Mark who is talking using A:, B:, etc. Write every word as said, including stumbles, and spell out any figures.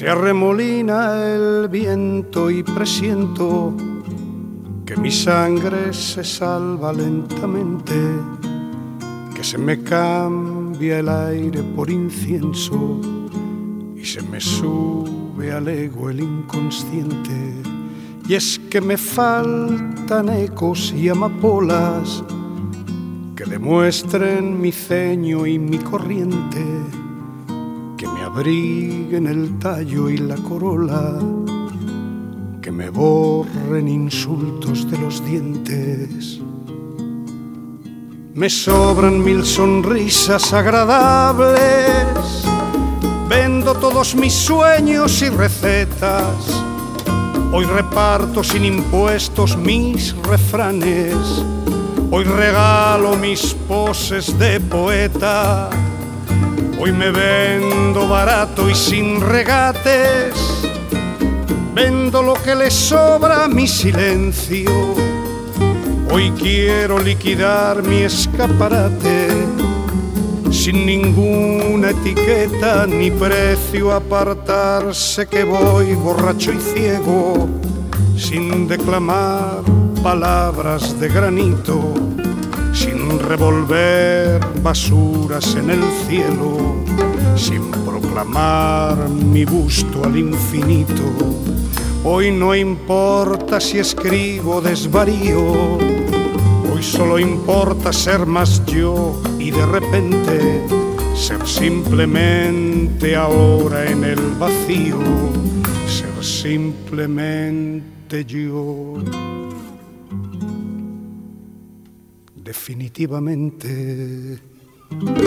A: Se arremolina el viento y presiento que mi sangre se salva lentamente, que se me cambia el aire por incienso y se me sube al ego el inconsciente. Y es que me faltan ecos y amapolas que demuestren mi ceño y mi corriente, que me abriguen el tallo y la corola, que me borren insultos de los dientes. Me sobran mil sonrisas agradables, vendo todos mis sueños y recetas. Hoy reparto sin impuestos mis refranes, hoy regalo mis poses de poeta. Hoy me vendo barato y sin regates, vendo lo que le sobra a mi silencio. Hoy quiero liquidar mi escaparate, sin ninguna etiqueta ni precio, apartarse que voy borracho y ciego, sin declamar palabras de granito, sin revolver basuras en el cielo, sin proclamar mi busto al infinito. Hoy no importa si escribo desvarío, hoy solo importa ser más yo y de repente ser simplemente ahora en el vacío, ser simplemente yo. Definitivamente.